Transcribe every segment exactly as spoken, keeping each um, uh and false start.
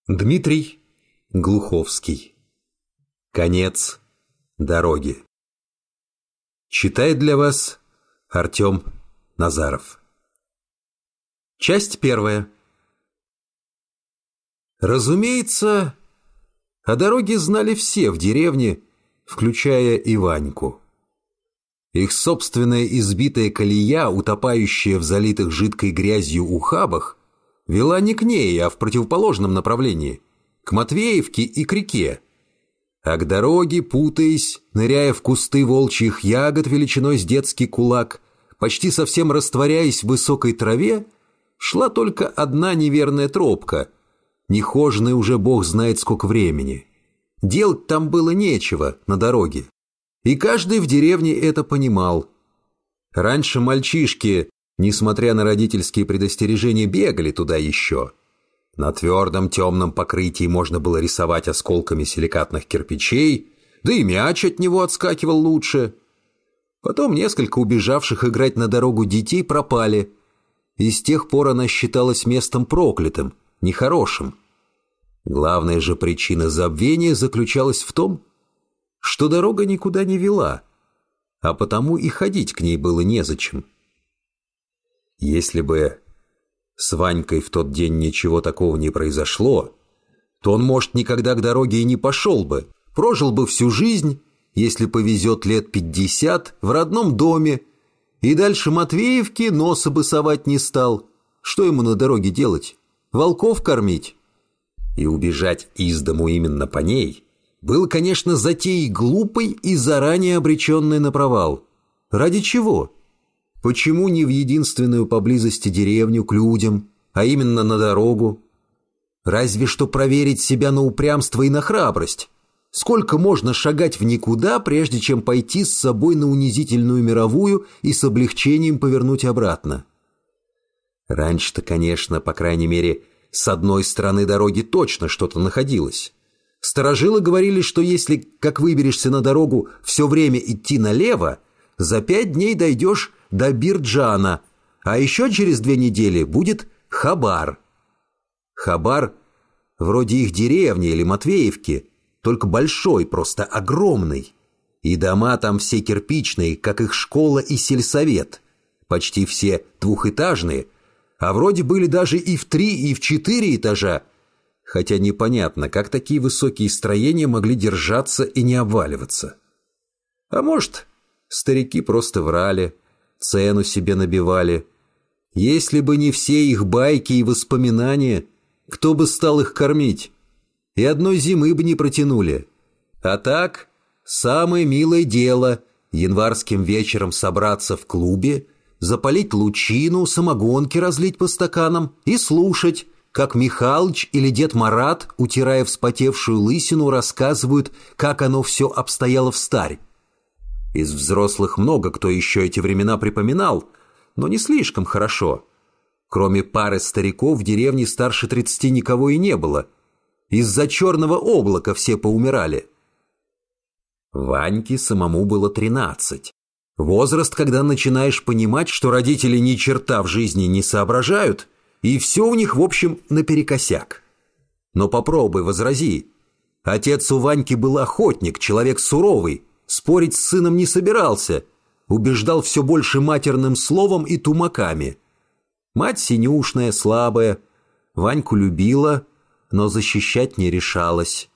Дмитрий Глуховский. Конец дороги. Читает для вас Артем Назаров. Часть первая. Разумеется, о дороге знали все в деревне, включая и Ваньку. Их собственная избитая колея, утопающая в залитых жидкой грязью ухабах, вела не к ней, а в противоположном направлении, к Матвеевке и к реке. А к дороге, путаясь, ныряя в кусты волчьих ягод величиной с детский кулак, почти совсем растворяясь в высокой траве, шла только одна неверная тропка, нехоженная уже бог знает сколько времени. Делать там было нечего на дороге, и каждый в деревне это понимал. Раньше мальчишки, несмотря на родительские предостережения, бегали туда еще. На твердом темном покрытии можно было рисовать осколками силикатных кирпичей, да и мяч от него отскакивал лучше. Потом несколько убежавших играть на дорогу детей пропали, и с тех пор она считалась местом проклятым, нехорошим. Главная же причина забвения заключалась в том, что дорога никуда не вела, а потому и ходить к ней было незачем. Если бы с Ванькой в тот день ничего такого не произошло, то он, может, никогда к дороге и не пошел бы, прожил бы всю жизнь, если повезет лет пятьдесят, в родном доме, и дальше Матвеевки носа бы совать не стал. Что ему на дороге делать? Волков кормить? И убежать из дому именно по ней было, конечно, затеей глупой и заранее обреченной на провал. Ради чего? Почему не в единственную поблизости деревню к людям, а именно на дорогу? Разве что проверить себя на упрямство и на храбрость. Сколько можно шагать в никуда, прежде чем пойти с собой на унизительную мировую и с облегчением повернуть обратно? Раньше-то, конечно, по крайней мере, с одной стороны дороги точно что-то находилось. Старожилы говорили, что если, как выберешься на дорогу, все время идти налево, за пять дней дойдешь до Бирджана, а еще через две недели будет Хабар. Хабар вроде их деревни или Матвеевки, только большой, просто огромный. И дома там все кирпичные, как их школа и сельсовет. Почти все двухэтажные, а вроде были даже и в три, и в четыре этажа. Хотя непонятно, как такие высокие строения могли держаться и не обваливаться. А может, старики просто врали, цену себе набивали. Если бы не все их байки и воспоминания, кто бы стал их кормить? И одной зимы бы не протянули. А так, самое милое дело январским вечером собраться в клубе, запалить лучину, самогонки разлить по стаканам и слушать, как Михалыч или дед Марат, утирая вспотевшую лысину, рассказывают, как оно все обстояло встарь. Из взрослых много кто еще эти времена припоминал, но не слишком хорошо. Кроме пары стариков в деревне старше тридцати никого и не было. Из-за черного облака все поумирали. Ваньке самому было тринадцать. Возраст, когда начинаешь понимать, что родители ни черта в жизни не соображают, и все у них, в общем, наперекосяк. Но попробуй возрази. Отец у Ваньки был охотник, человек суровый, спорить с сыном не собирался, убеждал все больше матерным словом и тумаками. Мать синюшная, слабая, Ваньку любила, но защищать не решалась.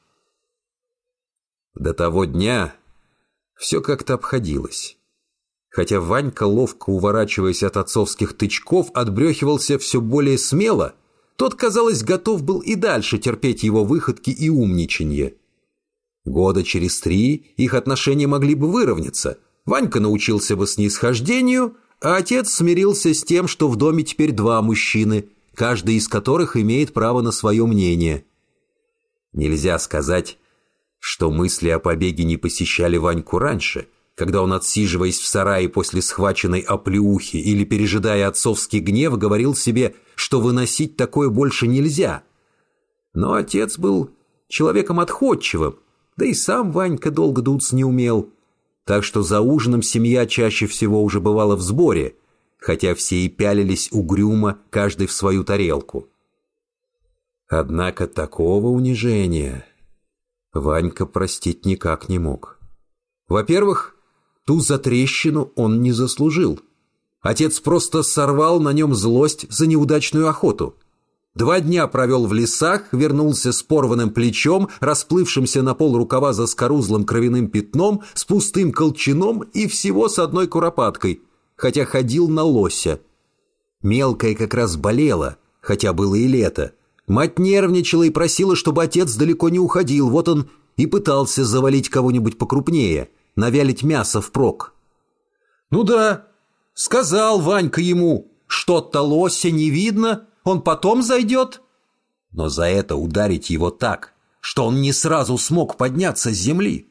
До того дня все как-то обходилось. Хотя Ванька, ловко уворачиваясь от отцовских тычков, отбрехивался все более смело, тот, казалось, готов был и дальше терпеть его выходки и умничанье. Года через три их отношения могли бы выровняться. Ванька научился бы снисхождению, а отец смирился с тем, что в доме теперь два мужчины, каждый из которых имеет право на свое мнение. Нельзя сказать, что мысли о побеге не посещали Ваньку раньше, когда он, отсиживаясь в сарае после схваченной оплеухи или пережидая отцовский гнев, говорил себе, что выносить такое больше нельзя. Но отец был человеком отходчивым, да и сам Ванька долго дуться не умел. Так что за ужином семья чаще всего уже бывала в сборе, хотя все и пялились угрюмо, каждый в свою тарелку. Однако такого унижения Ванька простить никак не мог. Во-первых, ту затрещину он не заслужил. Отец просто сорвал на нем злость за неудачную охоту. Два дня провел в лесах, вернулся с порванным плечом, расплывшимся на пол рукава заскорузлым кровяным пятном, с пустым колчаном и всего с одной куропаткой, хотя ходил на лося. Мелкая как раз болела, хотя было и лето. Мать нервничала и просила, чтобы отец далеко не уходил. Вот он и пытался завалить кого-нибудь покрупнее, навялить мясо впрок. Ну да, сказал Ванька ему, что-то лося не видно, он потом зайдет. Но за это ударить его так, что он не сразу смог подняться с земли.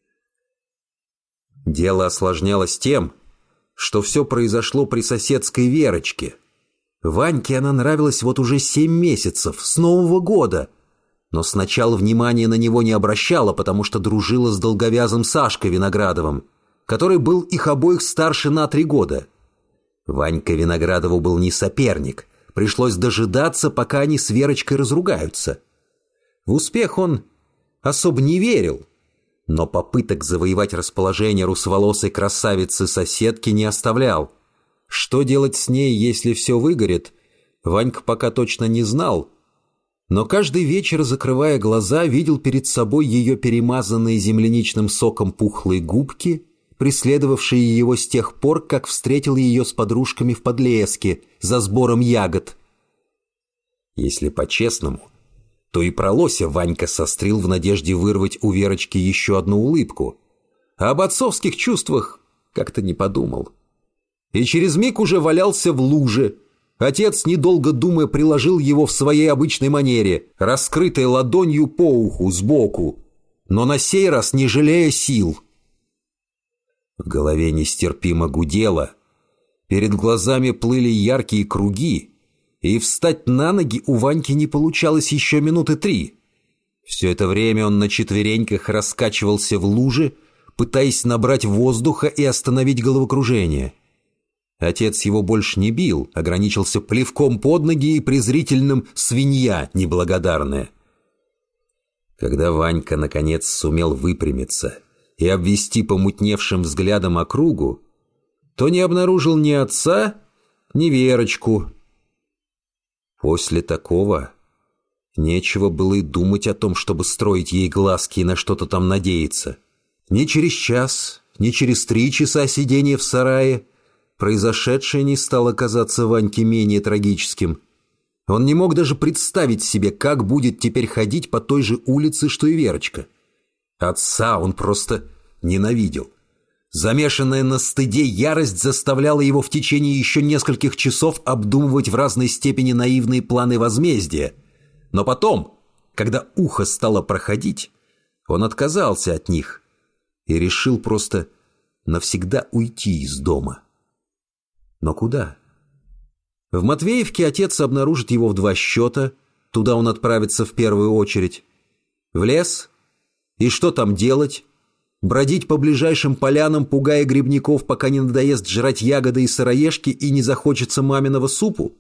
Дело осложнялось тем, что все произошло при соседской Верочке. Ваньке она нравилась вот уже семь месяцев, с Нового года. Но сначала внимания на него не обращала, потому что дружила с долговязым Сашкой Виноградовым, который был их обоих старше на три года. Ванька Виноградову был не соперник, пришлось дожидаться, пока они с Верочкой разругаются. В успех он особо не верил, но попыток завоевать расположение русоволосой красавицы-соседки не оставлял. Что делать с ней, если все выгорит, Ванька пока точно не знал, но каждый вечер, закрывая глаза, видел перед собой ее перемазанные земляничным соком пухлые губки, преследовавшие его с тех пор, как встретил ее с подружками в подлеске за сбором ягод. Если по-честному, то и про лося Ванька сострил в надежде вырвать у Верочки еще одну улыбку, а об отцовских чувствах как-то не подумал. И через миг уже валялся в луже. Отец, недолго думая, приложил его в своей обычной манере, раскрытой ладонью по уху сбоку, но на сей раз не жалея сил. В голове нестерпимо гудело, перед глазами плыли яркие круги, и встать на ноги у Ваньки не получалось еще минуты три. Все это время он на четвереньках раскачивался в луже, пытаясь набрать воздуха и остановить головокружение. Отец его больше не бил, ограничился плевком под ноги и презрительным «свинья неблагодарная». Когда Ванька наконец сумел выпрямиться и обвести помутневшим взглядом округу, то не обнаружил ни отца, ни Верочку. После такого нечего было и думать о том, чтобы строить ей глазки и на что-то там надеяться. Ни через час, ни через три часа сидения в сарае произошедшее не стало казаться Ваньке менее трагическим. Он не мог даже представить себе, как будет теперь ходить по той же улице, что и Верочка. Отца он просто ненавидел. Замешанная на стыде ярость заставляла его в течение еще нескольких часов обдумывать в разной степени наивные планы возмездия. Но потом, когда ухо стало проходить, он отказался от них и решил просто навсегда уйти из дома. Но куда? В Матвеевке отец обнаружит его в два счета, туда он отправится в первую очередь. В лес? И что там делать? Бродить по ближайшим полянам, пугая грибников, пока не надоест жрать ягоды и сыроежки и не захочется маминого супу?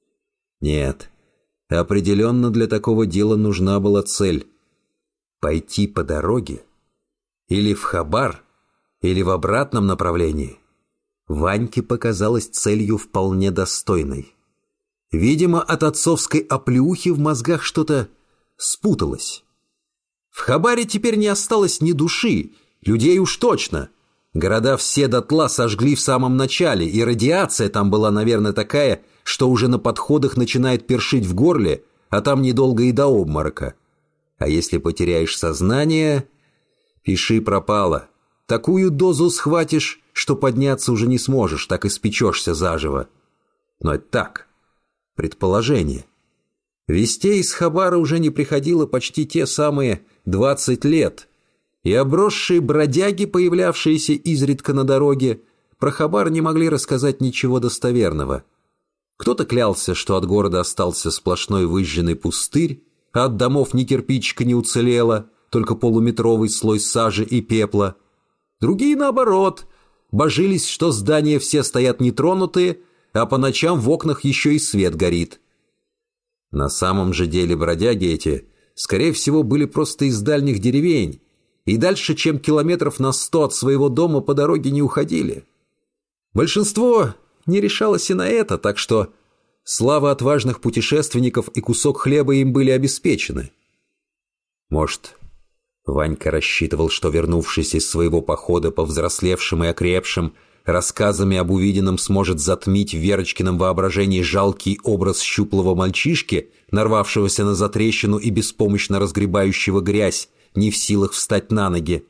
Нет, определенно для такого дела нужна была цель. Пойти по дороге? Или в Хабар? Или в обратном направлении? Ваньке показалась целью вполне достойной. Видимо, от отцовской оплеухи в мозгах что-то спуталось. В Хабаре теперь не осталось ни души, людей уж точно. Города все дотла сожгли в самом начале, и радиация там была, наверное, такая, что уже на подходах начинает першить в горле, а там недолго и до обморока. А если потеряешь сознание, пиши пропало. Такую дозу схватишь, что подняться уже не сможешь, так и спечешься заживо. Но это так, предположение. Вестей из Хабара уже не приходило почти те самые двадцать лет, и обросшие бродяги, появлявшиеся изредка на дороге, про Хабар не могли рассказать ничего достоверного. Кто-то клялся, что от города остался сплошной выжженный пустырь, а от домов ни кирпичика не уцелело, только полуметровый слой сажи и пепла. Другие, наоборот, божились, что здания все стоят нетронутые, а по ночам в окнах еще и свет горит. На самом же деле бродяги эти, скорее всего, были просто из дальних деревень, и дальше, чем километров на сто от своего дома, по дороге не уходили. Большинство не решалось и на это, так что слава отважных путешественников и кусок хлеба им были обеспечены. Может, Ванька рассчитывал, что, вернувшись из своего похода повзрослевшим и окрепшим, рассказами об увиденном сможет затмить в Верочкином воображении жалкий образ щуплого мальчишки, нарвавшегося на затрещину и беспомощно разгребающего грязь, не в силах встать на ноги.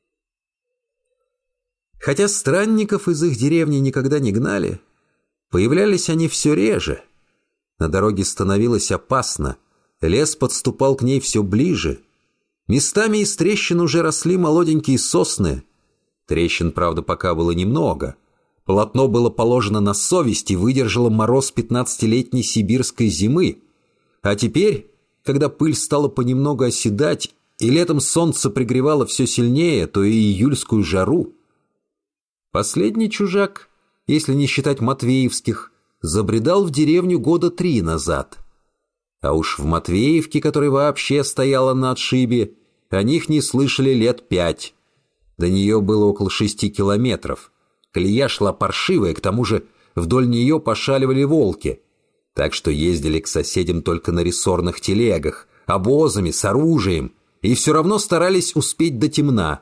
Хотя странников из их деревни никогда не гнали, появлялись они все реже. На дороге становилось опасно, лес подступал к ней все ближе. Местами из трещин уже росли молоденькие сосны. Трещин, правда, пока было немного. Полотно было положено на совесть и выдержало мороз пятнадцатилетней сибирской зимы. А теперь, когда пыль стала понемногу оседать, и летом солнце пригревало все сильнее, то и июльскую жару. Последний чужак, если не считать матвеевских, забредал в деревню года три назад. А уж в Матвеевке, которая вообще стояла на отшибе, о них не слышали лет пять. До нее было около шести километров. Колея шла паршивая, к тому же вдоль нее пошаливали волки. Так что ездили к соседям только на рессорных телегах, обозами, с оружием, и все равно старались успеть до темна.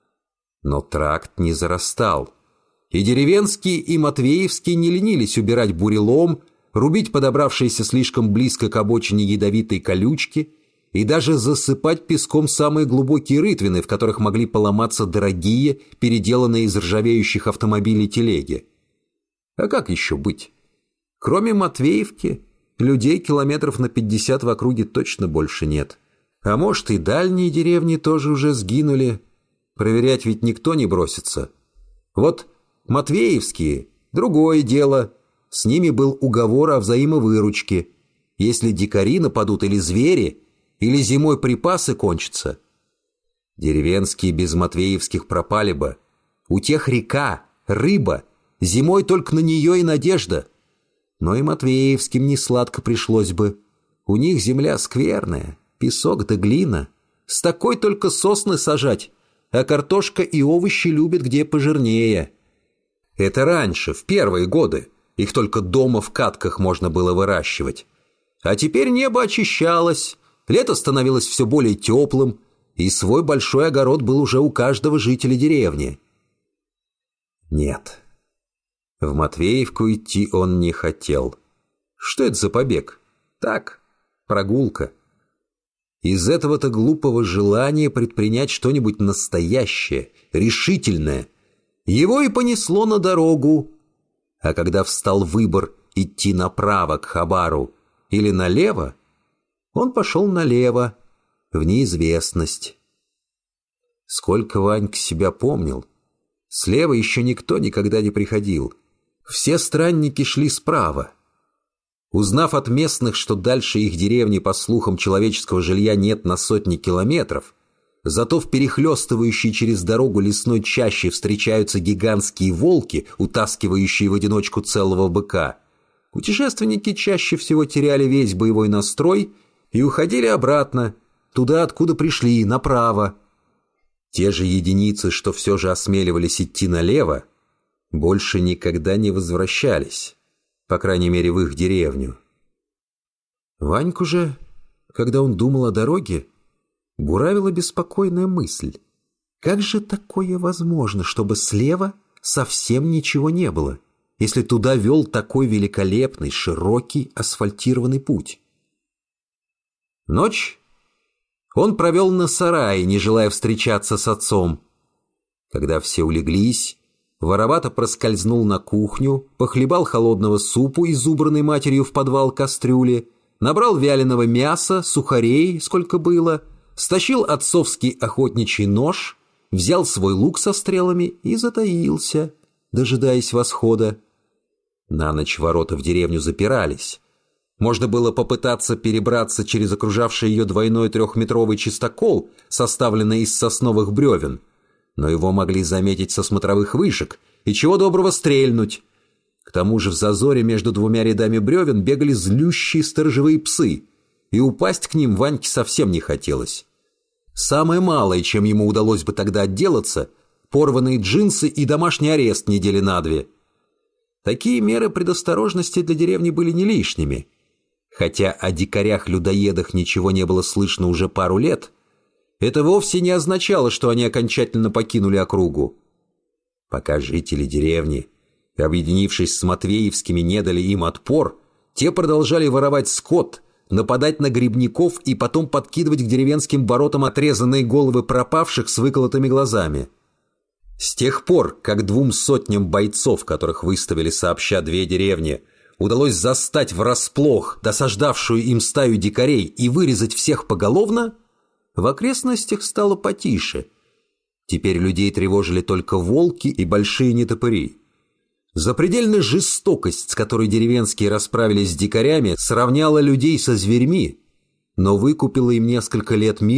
Но тракт не зарастал. И деревенские, и матвеевские не ленились убирать бурелом, рубить подобравшиеся слишком близко к обочине ядовитые колючки и даже засыпать песком самые глубокие рытвины, в которых могли поломаться дорогие, переделанные из ржавеющих автомобилей телеги. А как еще быть? Кроме Матвеевки, людей километров на пятьдесят в округе точно больше нет. А может, и дальние деревни тоже уже сгинули. Проверять ведь никто не бросится. Вот Матвеевские – другое дело. С ними был уговор о взаимовыручке. Если дикари нападут или звери, или зимой припасы кончатся. Деревенские без матвеевских пропали бы. У тех река, рыба, зимой только на нее и надежда. Но и матвеевским не сладко пришлось бы. У них земля скверная, песок да глина. С такой только сосны сажать, а картошка и овощи любят где пожирнее. Это раньше, в первые годы. Их только дома в катках можно было выращивать. А теперь небо очищалось, лето становилось все более теплым, и свой большой огород был уже у каждого жителя деревни. Нет, в Матвеевку идти он не хотел. Что это за побег? Так, прогулка. Из этого-то глупого желания предпринять что-нибудь настоящее, решительное, его и понесло на дорогу. А когда встал выбор идти направо к Хабару или налево, он пошел налево, в неизвестность. Сколько Ванька себя помнил, слева еще никто никогда не приходил. Все странники шли справа. Узнав от местных, что дальше их деревни, по слухам, человеческого жилья нет на сотни километров, зато в перехлестывающей через дорогу лесной чаще встречаются гигантские волки, утаскивающие в одиночку целого быка, путешественники чаще всего теряли весь боевой настрой и уходили обратно, туда, откуда пришли, направо. Те же единицы, что все же осмеливались идти налево, больше никогда не возвращались, по крайней мере, в их деревню. Ваньку же, когда он думал о дороге, буравила беспокойная мысль. Как же такое возможно, чтобы слева совсем ничего не было, если туда вел такой великолепный, широкий, асфальтированный путь? Ночь он провел на сарае, не желая встречаться с отцом. Когда все улеглись, воровато проскользнул на кухню, похлебал холодного супу из убранной матерью в подвал кастрюли, набрал вяленого мяса, сухарей, сколько было, стащил отцовский охотничий нож, взял свой лук со стрелами и затаился, дожидаясь восхода. На ночь ворота в деревню запирались. Можно было попытаться перебраться через окружавший ее двойной трехметровый чистокол, составленный из сосновых бревен, но его могли заметить со смотровых вышек и чего доброго стрельнуть. К тому же в зазоре между двумя рядами бревен бегали злющие сторожевые псы, и упасть к ним Ваньке совсем не хотелось. Самое малое, чем ему удалось бы тогда отделаться – порванные джинсы и домашний арест недели на две. Такие меры предосторожности для деревни были не лишними. Хотя о дикарях-людоедах ничего не было слышно уже пару лет, это вовсе не означало, что они окончательно покинули округу. Пока жители деревни, объединившись с Матвеевскими, не дали им отпор, те продолжали воровать скот, нападать на грибников и потом подкидывать к деревенским воротам отрезанные головы пропавших с выколотыми глазами. С тех пор, как двум сотням бойцов, которых выставили сообща две деревни, удалось застать врасплох досаждавшую им стаю дикарей и вырезать всех поголовно, в окрестностях стало потише. Теперь людей тревожили только волки и большие нетопыри. Запредельная жестокость, с которой деревенские расправились с дикарями, сравняла людей со зверьми, но выкупила им несколько лет мира